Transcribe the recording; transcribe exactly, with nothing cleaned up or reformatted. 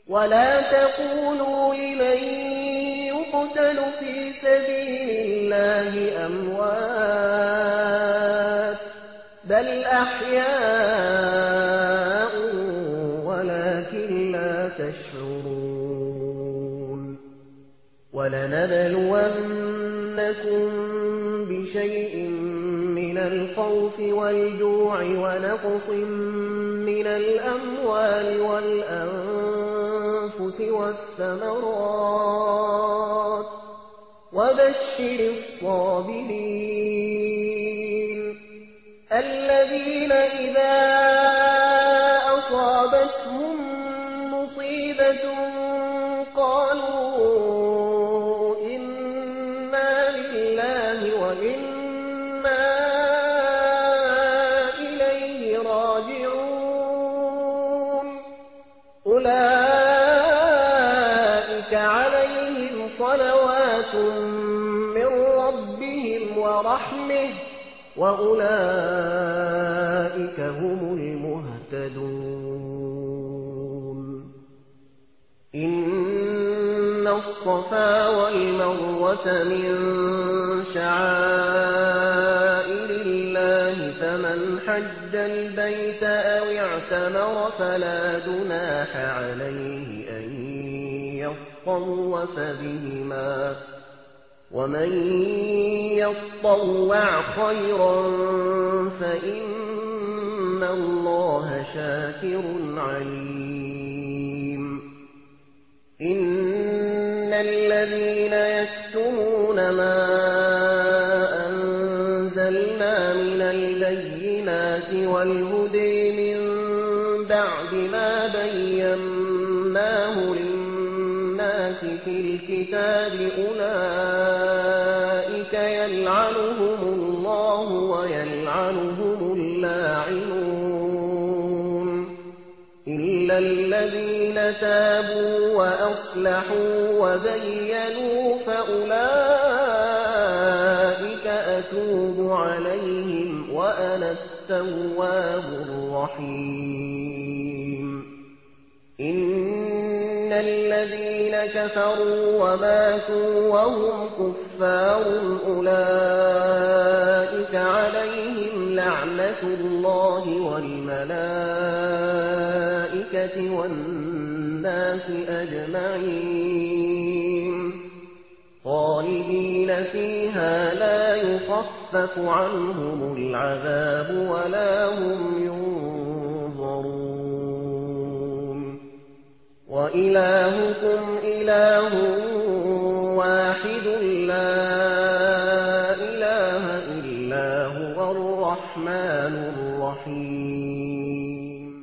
ولا تقولوا لمن يقتل في سبيل الله أموات بل أحياء ولكن لا تشعرون ولنبلونكم بشيء من الخوف والجوع ونقص من الأموال والأنفس والثمرات وبشر الصابرين الذين إذا أصابتهم مصيبة قالوا إنا لله وإنا إليه راجعون أولئك عليهم صلوات من ربهم ورحمة وأولئك هم المهتدون إن الصفا والمروة من شعائر الله فمن حج البيت أو اعتمر فلا جناح عليه أن يطوف بهما ومن يطوع خيرا فإن الله شاكر عليم إن الذين يكتمون ما أنزلنا من البينات والهدى من بعد ما بيناه للناس في الكتاب أولئك يلعنهم الله ويلعنهم اللاعنون إلا الذين تابوا وأصلحوا وبينوا فأولئك أتوب عليهم وأنا التواب الرحيم إن الذين كفروا وماتوا وهم كفار أولئك عليهم لعنة الله والملائكة والناس أجمعين خالدين فيها لا يخفف عنهم العذاب ولا هم ينظرون وإلهكم إله واحد لا إله إلا هو الرحمن الرحيم